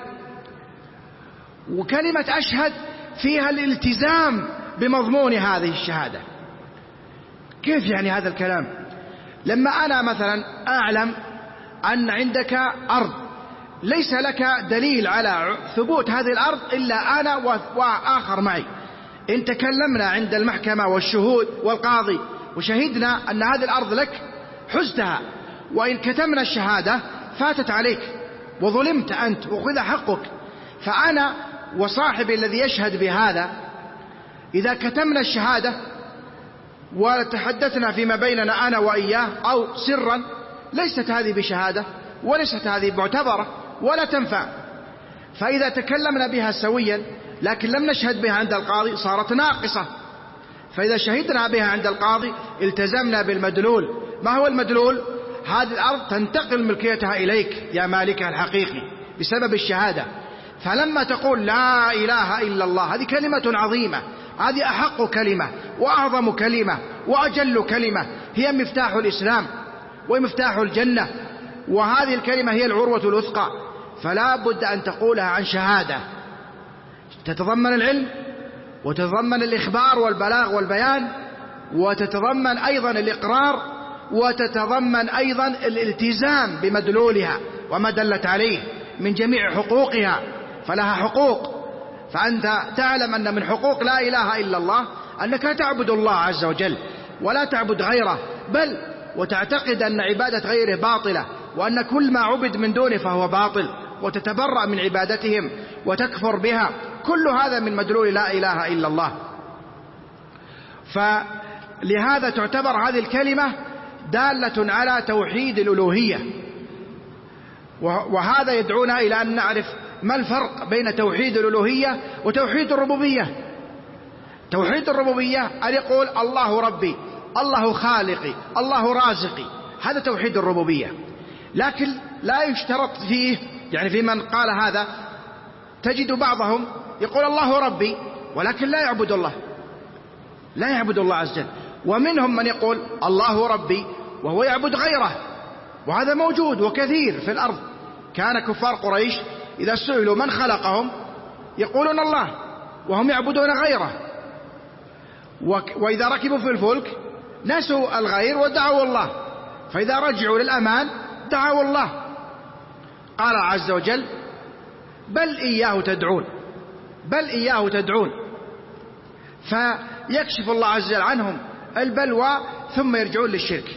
وكلمة أشهد فيها الالتزام بمضمون هذه الشهادة. كيف يعني هذا الكلام؟ لما أنا مثلا أعلم أن عندك أرض ليس لك دليل على ثبوت هذه الأرض إلا أنا وآخر معي، إن تكلمنا عند المحكمة والشهود والقاضي وشهدنا أن هذه الأرض لك حزتها، وإن كتمنا الشهادة فاتت عليك وظلمت أنت وخذ حقك. فأنا وصاحبي الذي يشهد بهذا إذا كتمنا الشهادة وتحدثنا فيما بيننا أنا وإياه أو سرا، ليست هذه بشهادة وليست هذه معتبرة ولا تنفع. فإذا تكلمنا بها سويا لكن لم نشهد بها عند القاضي صارت ناقصة. فإذا شهدنا بها عند القاضي التزمنا بالمدلول. ما هو المدلول؟ هذه الأرض تنتقل ملكيتها إليك يا مالكها الحقيقي بسبب الشهادة. فلما تقول لا إله إلا الله هذه كلمة عظيمة، هذه أحق كلمة وأعظم كلمة وأجل كلمة، هي مفتاح الإسلام ومفتاح الجنة، وهذه الكلمة هي العروة الوثقى. فلا بد أن تقولها عن شهادة تتضمن العلم وتتضمن الإخبار والبلاغ والبيان، وتتضمن أيضا الإقرار، وتتضمن أيضا الالتزام بمدلولها وما دلت عليه من جميع حقوقها. فلها حقوق، فأنت تعلم أن من حقوق لا إله إلا الله أنك تعبد الله عز وجل ولا تعبد غيره، بل وتعتقد أن عبادة غيره باطلة، وأن كل ما عبد من دونه فهو باطل، وتتبرأ من عبادتهم وتكفر بها. كل هذا من مدلول لا إله إلا الله. فلهذا تعتبر هذه الكلمة دالة على توحيد الألوهية. وهذا يدعونا إلى أن نعرف ما الفرق بين توحيد الألوهية وتوحيد الربوبية. توحيد الربوبية أن يقول الله ربي، الله خالقي، الله رازقي، هذا توحيد الربوبية. لكن لا يشترط فيه، يعني في من قال هذا تجد بعضهم يقول الله ربي ولكن لا يعبد الله، لا يعبد الله عز وجل. ومنهم من يقول الله ربي وهو يعبد غيره، وهذا موجود وكثير في الأرض. كان كفار قريش إذا سئلوا من خلقهم يقولون الله وهم يعبدون غيره، وإذا ركبوا في الفلك نسوا الغير ودعوا الله، فإذا رجعوا للأمان دعوا الله. قال عز وجل بل إياه تدعون، بل إياه تدعون، فيكشف الله عز وجل عنهم البلوى ثم يرجعون للشرك.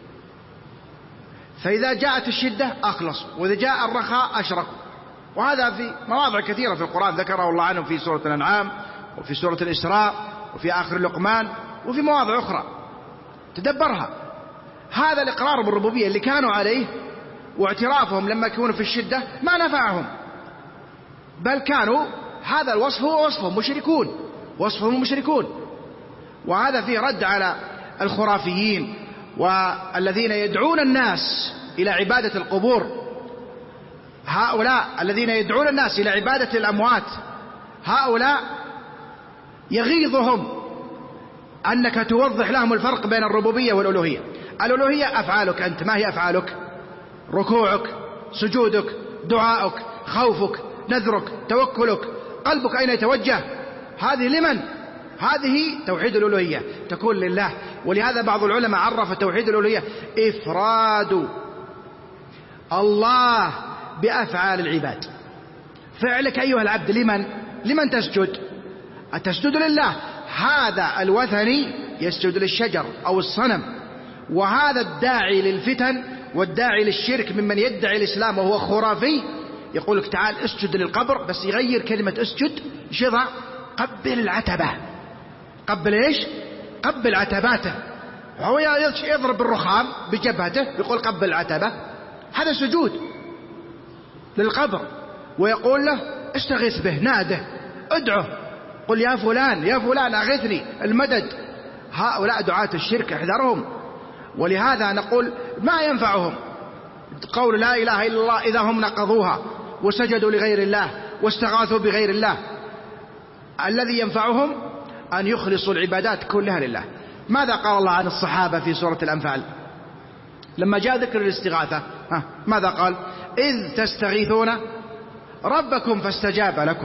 فإذا جاءت الشدة أخلصوا، وإذا جاء الرخاء أشركوا. وهذا في مواضع كثيرة في القرآن ذكره الله عنهم في سورة الأنعام وفي سورة الإسراء وفي آخر لقمان وفي مواضع أخرى تدبرها. هذا الإقرار بالربوبية اللي كانوا عليه واعترافهم لما يكونوا في الشدة ما نفعهم، بل كانوا هذا الوصف هو وصفهم مشركون، وصفهم مشركون. وهذا فيه رد على الخرافيين والذين يدعون الناس إلى عبادة القبور، هؤلاء الذين يدعون الناس إلى عبادة الأموات، هؤلاء يغيظهم أنك توضح لهم الفرق بين الربوبية والألوهية. الألوهية أفعالك أنت، ما هي أفعالك؟ ركوعك، سجودك، دعاؤك، خوفك، نذرك، توكلك، قلبك أين يتوجه، هذه لمن؟ هذه توحيد الألوهية تكون لله. ولهذا بعض العلماء عرف توحيد الألوهية إفراد الله بأفعال العباد. فعلك أيها العبد لمن؟ لمن تسجد؟ أتسجد لله؟ هذا الوثني يسجد للشجر أو الصنم، وهذا الداعي للفتن والداعي للشرك ممن يدعي الإسلام وهو خرافي يقول لك تعال اسجد للقبر، بس يغير كلمة اسجد شضع قبل العتبة. قبل ايش؟ قبل عتباته. هو يضرب بالرخام بجبهته يقول قبل العتبة، هذا سجود للقبر. ويقول له استغيث به، ناده، ادعه، قل يا فلان يا فلان اغثني، المدد. هؤلاء دعاة الشرك احذرهم. ولهذا نقول ما ينفعهم قول لا إله إلا الله إذا هم نقضوها وسجدوا لغير الله واستغاثوا بغير الله. الذي ينفعهم أن يخلصوا العبادات كلها لله. ماذا قال الله عن الصحابة في سورة الأنفال لما جاء ذكر الاستغاثة؟ ها ماذا قال؟ إذ تستغيثون ربكم فاستجاب لكم.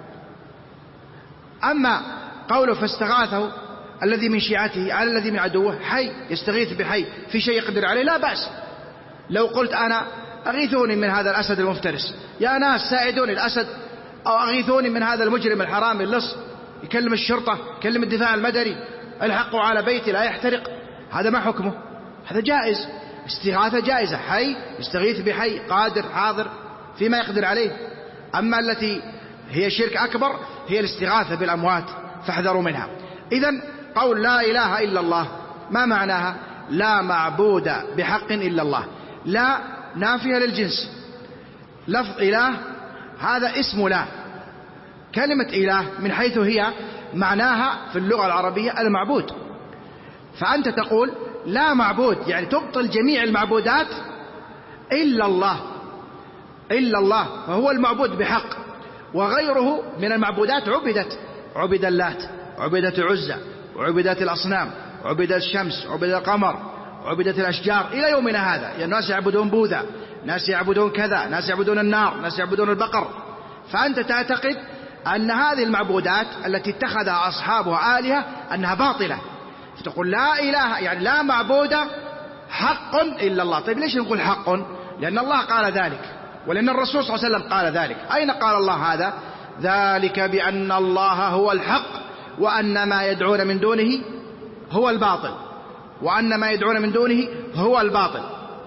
أما قوله فاستغاثه الذي من شيعته على الذي من عدوه، حي يستغيث بحي في شيء يقدر عليه لا بأس. لو قلت أنا أغيثوني من هذا الأسد المفترس، يا ناس ساعدوني الأسد، أو أغيثوني من هذا المجرم الحرامي اللص، يكلم الشرطة، يكلم الدفاع المدني، الحقوا على بيتي لا يحترق، هذا ما حكمه؟ هذا جائز، استغاثة جائزة، حي يستغيث بحي قادر حاضر فيما يقدر عليه. أما التي هي شرك أكبر هي الاستغاثة بالأموات، فاحذروا منها. إذن قول لا إله إلا الله ما معناها؟ لا معبود بحق إلا الله. لا نافية للجنس، لفظ إله هذا اسم لا. كلمة إله من حيث هي معناها في اللغة العربية المعبود، فأنت تقول لا معبود، يعني تبطل جميع المعبودات إلا الله، إلا الله فهو المعبود بحق، وغيره من المعبودات عبدت، عبد اللات، عبدت العزى، وعبدت الأصنام، عبدت الشمس، عبدت القمر، عبدت الأشجار إلى يومنا هذا. يعني ناس يعبدون بوذا، ناس يعبدون كذا، ناس يعبدون النار، ناس يعبدون البقر. فأنت تعتقد أن هذه المعبودات التي اتخذها أصحابها آلهة أنها باطلة، فتقول لا إله، يعني لا معبود حق إلا الله. طيب ليش نقول حق؟ لأن الله قال ذلك، ولأن الرسول صلى الله عليه وسلم قال ذلك. أين قال الله هذا؟ ذلك بأن الله هو الحق وأن ما يدعون من دونه هو الباطل، وأن ما يدعون من دونه هو الباطل،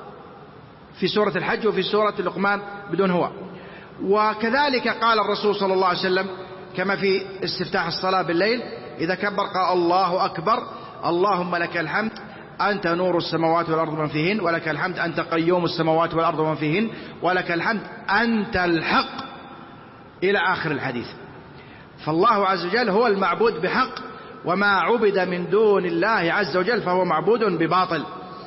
في سورة الحج وفي سورة لقمان بدون هو. وكذلك قال الرسول صلى الله عليه وسلم كما في استفتاح الصلاة بالليل إذا كبر قال الله أكبر، اللهم لك الحمد أنت نور السماوات والأرض ومن فيهن، ولك الحمد أنت قيوم السماوات والأرض ومن فيهن، ولك الحمد أنت الحق، إلى آخر الحديث. فالله عز وجل هو المعبود بحق، وما عبد من دون الله عز وجل فهو معبود بباطل.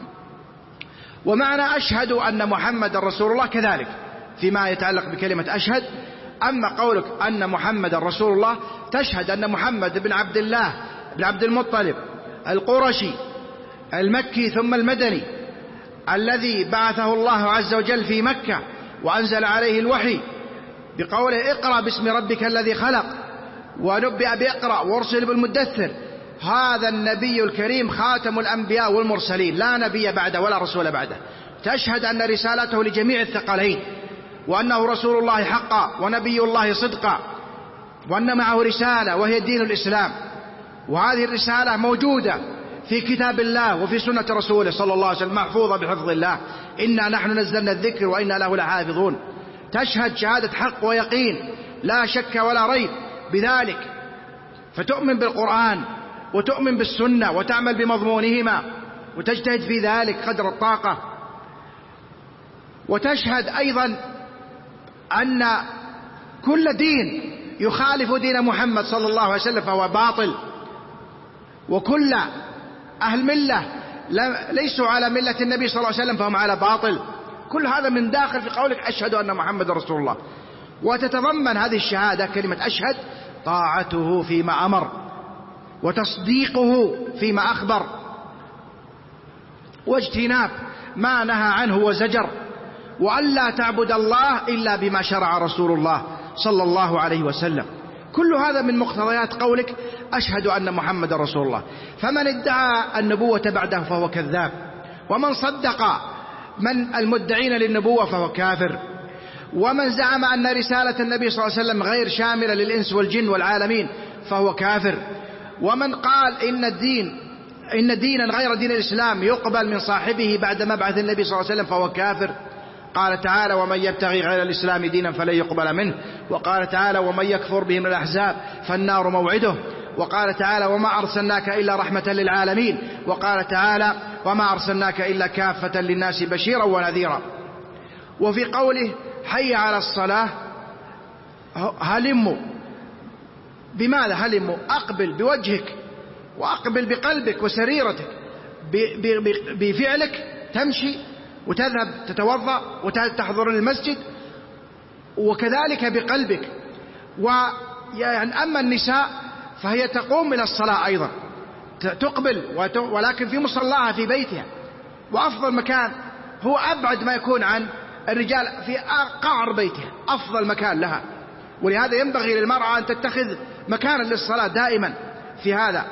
ومعنى أشهد أن محمد رسول الله كذلك فيما يتعلق بكلمة أشهد. أما قولك أن محمد رسول الله تشهد أن محمد بن عبد الله بن عبد المطلب القرشي المكي ثم المدني الذي بعثه الله عز وجل في مكة وأنزل عليه الوحي بقوله اقرأ باسم ربك الذي خلق، ونبئ بإقرأ وارسل بالمدثر، هذا النبي الكريم خاتم الأنبياء والمرسلين لا نبي بعده ولا رسول بعده. تشهد أن رسالته لجميع الثقلين، وأنه رسول الله حقا ونبي الله صدقا، وأن معه رسالة وهي دين الإسلام، وهذه الرسالة موجودة في كتاب الله وفي سنة رسوله صلى الله عليه وسلم محفوظة بحفظ الله، إنا نحن نزلنا الذكر وإنا له لحافظون. تشهد شهادة حق ويقين لا شك ولا ريب بذلك، فتؤمن بالقرآن وتؤمن بالسنة وتعمل بمضمونهما وتجتهد في ذلك قدر الطاقة. وتشهد أيضا أن كل دين يخالف دين محمد صلى الله عليه وسلم فهو باطل، وكل أهل ملة ليسوا على ملة النبي صلى الله عليه وسلم فهم على باطل. كل هذا من داخل في قولك أشهد أن محمد رسول الله. وتتضمن هذه الشهادة كلمة أشهد طاعته فيما أمر، وتصديقه فيما أخبر، واجتناب ما نهى عنه وزجر، وأن لا تعبد الله إلا بما شرع رسول الله صلى الله عليه وسلم. كل هذا من مقتضيات قولك أشهد أن محمد رسول الله. فمن ادعى النبوة بعده فهو كذاب، ومن صدق من المدعين للنبوة فهو كافر، ومن زعم أن رسالة النبي صلى الله عليه وسلم غير شاملة للإنس والجن والعالمين فهو كافر، ومن قال إن الدين إن دينا غير دين الإسلام يقبل من صاحبه بعد مبعث النبي صلى الله عليه وسلم فهو كافر. قال تعالى ومن يبتغي غير الإسلام دينا فلن يقبل منه، وقال تعالى ومن يكفر به من الأحزاب فالنار موعده، وقال تعالى وما أرسلناك إلا رحمة للعالمين، وقال تعالى وما أرسلناك إلا كافة للناس بشيرا ونذيرا. وفي قوله حي على الصلاة هلموا، بماذا هلموا؟ أقبل بوجهك وأقبل بقلبك وسريرتك، بفعلك تمشي وتذهب تتوضأ وتحضر المسجد، وكذلك بقلبك. ويعني أما النساء فهي تقوم إلى الصلاة أيضا تقبل، ولكن في مصلاها في بيتها، وأفضل مكان هو أبعد ما يكون عن الرجال في قعر بيتها، أفضل مكان لها. ولهذا ينبغي للمرأة أن تتخذ مكانا للصلاة دائما في هذا.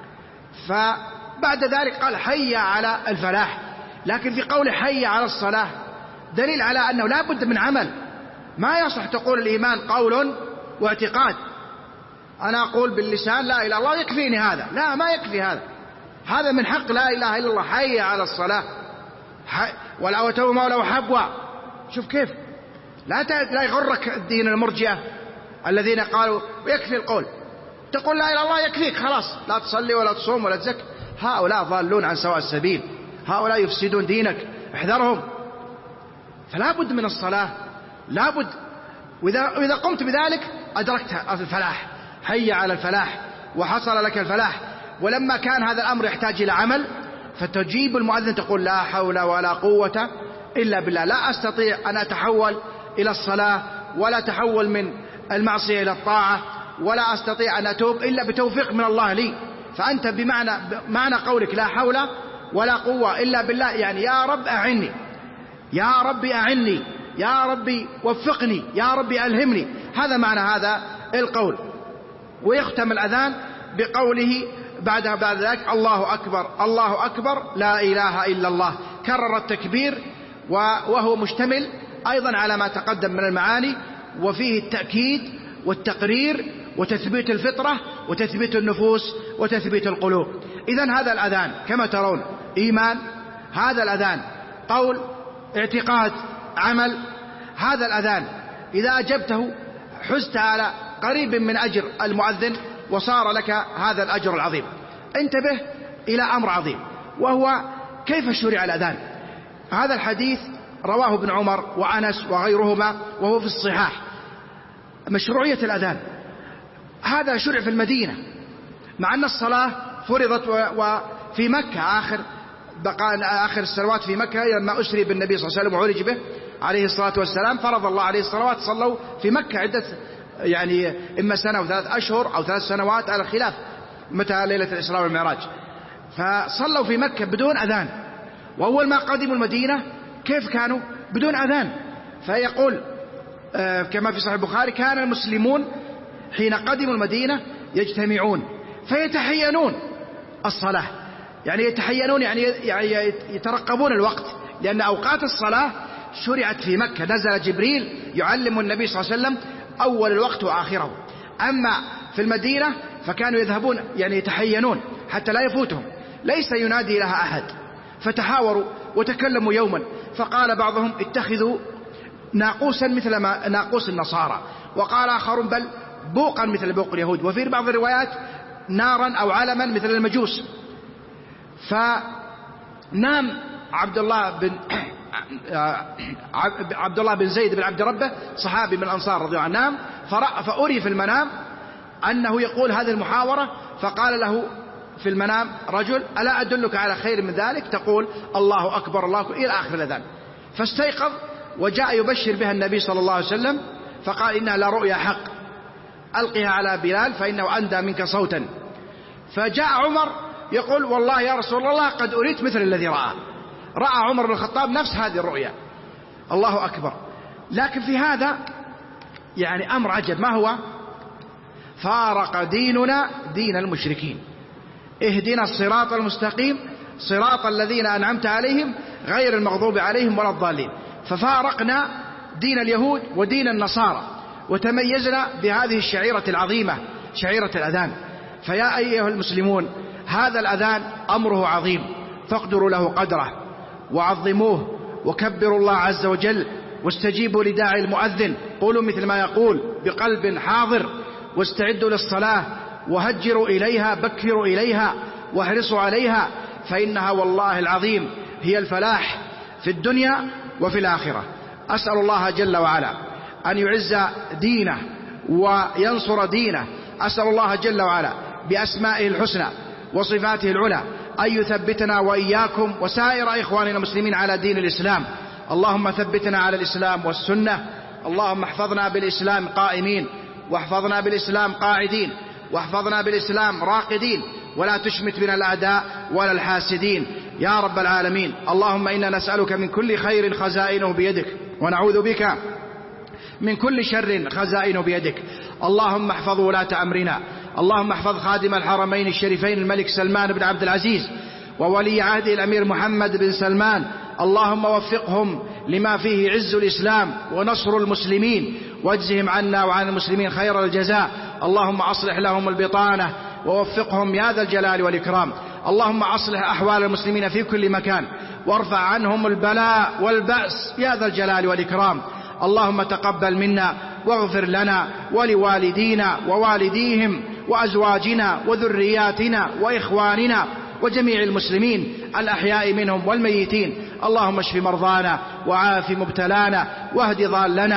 فبعد ذلك قال حي على الفلاح. لكن في قول حي على الصلاة دليل على أنه لا بد من عمل. ما يصح تقول الإيمان قول واعتقاد، أنا أقول باللسان لا إله إلا الله يكفيني هذا، لا ما يكفي هذا، هذا من حق لا إله إلا الله حي على الصلاة. ولو أتوا مولوا حبوا، شوف كيف لا لا يغرك الدين المرجئة الذين قالوا ويكفي القول، تقول لا إله إلا الله يكفيك خلاص، لا تصلي ولا تصوم ولا تزكي. هؤلاء ضالون عن سواء السبيل، هؤلاء يفسدون دينك، احذرهم. فلا بد من الصلاة، لا بد. وإذا قمت بذلك أدركت الفلاح، حي على الفلاح وحصل لك الفلاح. ولما كان هذا الأمر يحتاج إلى عمل فتجيب المؤذن تقول لا حول ولا قوة إلا بالله، لا أستطيع أن أتحول إلى الصلاة ولا أتحول من المعصية إلى الطاعة ولا أستطيع أن أتوب إلا بتوفيق من الله لي. فأنت بمعنى معنى قولك لا حول ولا قوة إلا بالله يعني يا رب أعني، يا ربي أعني، يا ربي وفقني، يا ربي ألهمني، هذا معنى هذا القول. ويختم الأذان بقوله بعدها بعد ذلك الله أكبر الله أكبر لا إله إلا الله، كرر التكبير وهو مشتمل أيضا على ما تقدم من المعاني، وفيه التأكيد والتقرير وتثبيت الفطرة وتثبيت النفوس وتثبيت القلوب. إذن هذا الأذان كما ترون إيمان، هذا الأذان قول، اعتقاد، عمل. هذا الأذان إذا أجبته حزت على قريب من أجر المؤذن وصار لك هذا الأجر العظيم. انتبه إلى أمر عظيم وهو كيف شرع الأذان. هذا الحديث رواه ابن عمر وأنس وغيرهما وهو في الصحاح. مشروعية الأذان هذا شرع في المدينة، مع أن الصلاة فرضت وفي مكة آخر بقى آخر السنوات في مكة لما أسري بالنبي صلى الله عليه وسلم وعرج به عليه الصلاة والسلام، فرض الله عليه الصلوات، صلوا في مكة عدة يعني إما سنة أو ثلاث أشهر أو ثلاث سنوات على الخلاف متى ليلة الإسراء والمعراج. فصلوا في مكة بدون أذان، وأول ما قدموا المدينة كيف كانوا؟ بدون أذان. فيقول كما في صحيح البخاري كان المسلمون حين قدموا المدينة يجتمعون فيتحينون الصلاة، يعني يتحينون يعني يترقبون الوقت، لأن أوقات الصلاة شرعت في مكة، نزل جبريل يعلم النبي صلى الله عليه وسلم أول الوقت وآخره. أما في المدينة فكانوا يذهبون يعني يتحينون حتى لا يفوتهم، ليس ينادي لها أحد. فتحاوروا وتكلموا يوما فقال بعضهم اتخذوا ناقوسا مثل ما ناقوس النصارى، وقال آخرون بل بوقا مثل بوق اليهود، وفي بعض الروايات نارا أو علما مثل المجوس. فنام عبد الله بن عبد الله بن زيد بن عبد ربه صحابي من الأنصار رضي الله عنه، نام فأري في المنام أنه يقول هذه المحاورة، فقال له في المنام رجل ألا أدلك على خير من ذلك؟ تقول الله أكبر الله أكبر إلى آخر الأذان. فاستيقظ وجاء يبشر بها النبي صلى الله عليه وسلم فقال إنها لرؤيا حق، ألقها على بلال فإنه أندى منك صوتا. فجاء عمر يقول والله يا رسول الله قد أريت مثل الذي رأى. رأى عمر بن الخطاب نفس هذه الرؤيا. الله أكبر. لكن في هذا يعني أمر عجب، ما هو؟ فارق ديننا دين المشركين، اهدنا الصراط المستقيم صراط الذين أنعمت عليهم غير المغضوب عليهم ولا الضالين. ففارقنا دين اليهود ودين النصارى وتميزنا بهذه الشعيرة العظيمة شعيرة الأذان. فيا أيها المسلمون هذا الأذان أمره عظيم، فاقدروا له قدره وعظموه وكبروا الله عز وجل، واستجيبوا لداعي المؤذن، قولوا مثل ما يقول بقلب حاضر، واستعدوا للصلاة وهجروا إليها، بكروا إليها واحرصوا عليها، فإنها والله العظيم هي الفلاح في الدنيا وفي الآخرة. أسأل الله جل وعلا أن يعز دينه وينصر دينه. أسأل الله جل وعلا بأسمائه الحسنى وصفاته العلى أن يثبتنا وإياكم وسائر إخواننا المسلمين على دين الإسلام. اللهم ثبتنا على الإسلام والسنة، اللهم احفظنا بالإسلام قائمين، واحفظنا بالإسلام قاعدين، واحفظنا بالإسلام راقدين، ولا تشمت بنا الأعداء ولا الحاسدين يا رب العالمين. اللهم إنا نسألك من كل خير خزائنه بيدك، ونعوذ بك من كل شر خزائنه بيدك. اللهم احفظ ولاة أمرنا، اللهم احفظ خادم الحرمين الشريفين الملك سلمان بن عبد العزيز وولي عهده الأمير محمد بن سلمان، اللهم وفقهم لما فيه عز الإسلام ونصر المسلمين، واجزهم عنا وعن المسلمين خير الجزاء. اللهم أصلح لهم البطانة ووفقهم يا ذا الجلال والإكرام. اللهم أصلح أحوال المسلمين في كل مكان، وارفع عنهم البلاء والبأس يا ذا الجلال والإكرام. اللهم تقبل منا واغفر لنا ولوالدينا ووالديهم وأزواجنا وذرياتنا وإخواننا وجميع المسلمين الأحياء منهم والميتين. اللهم اشف مرضانا وعاف مبتلانا واهد ضالنا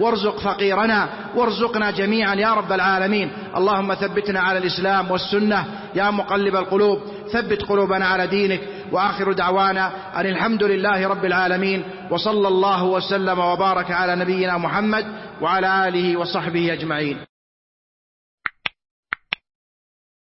وارزق فقيرنا وارزقنا جميعا يا رب العالمين. اللهم ثبتنا على الإسلام والسنة يا مقلب القلوب، ثبت قلوبنا على دينك. وآخر دعوانا أن الحمد لله رب العالمين، وصلى الله وسلم وبارك على نبينا محمد وعلى آله وصحبه أجمعين.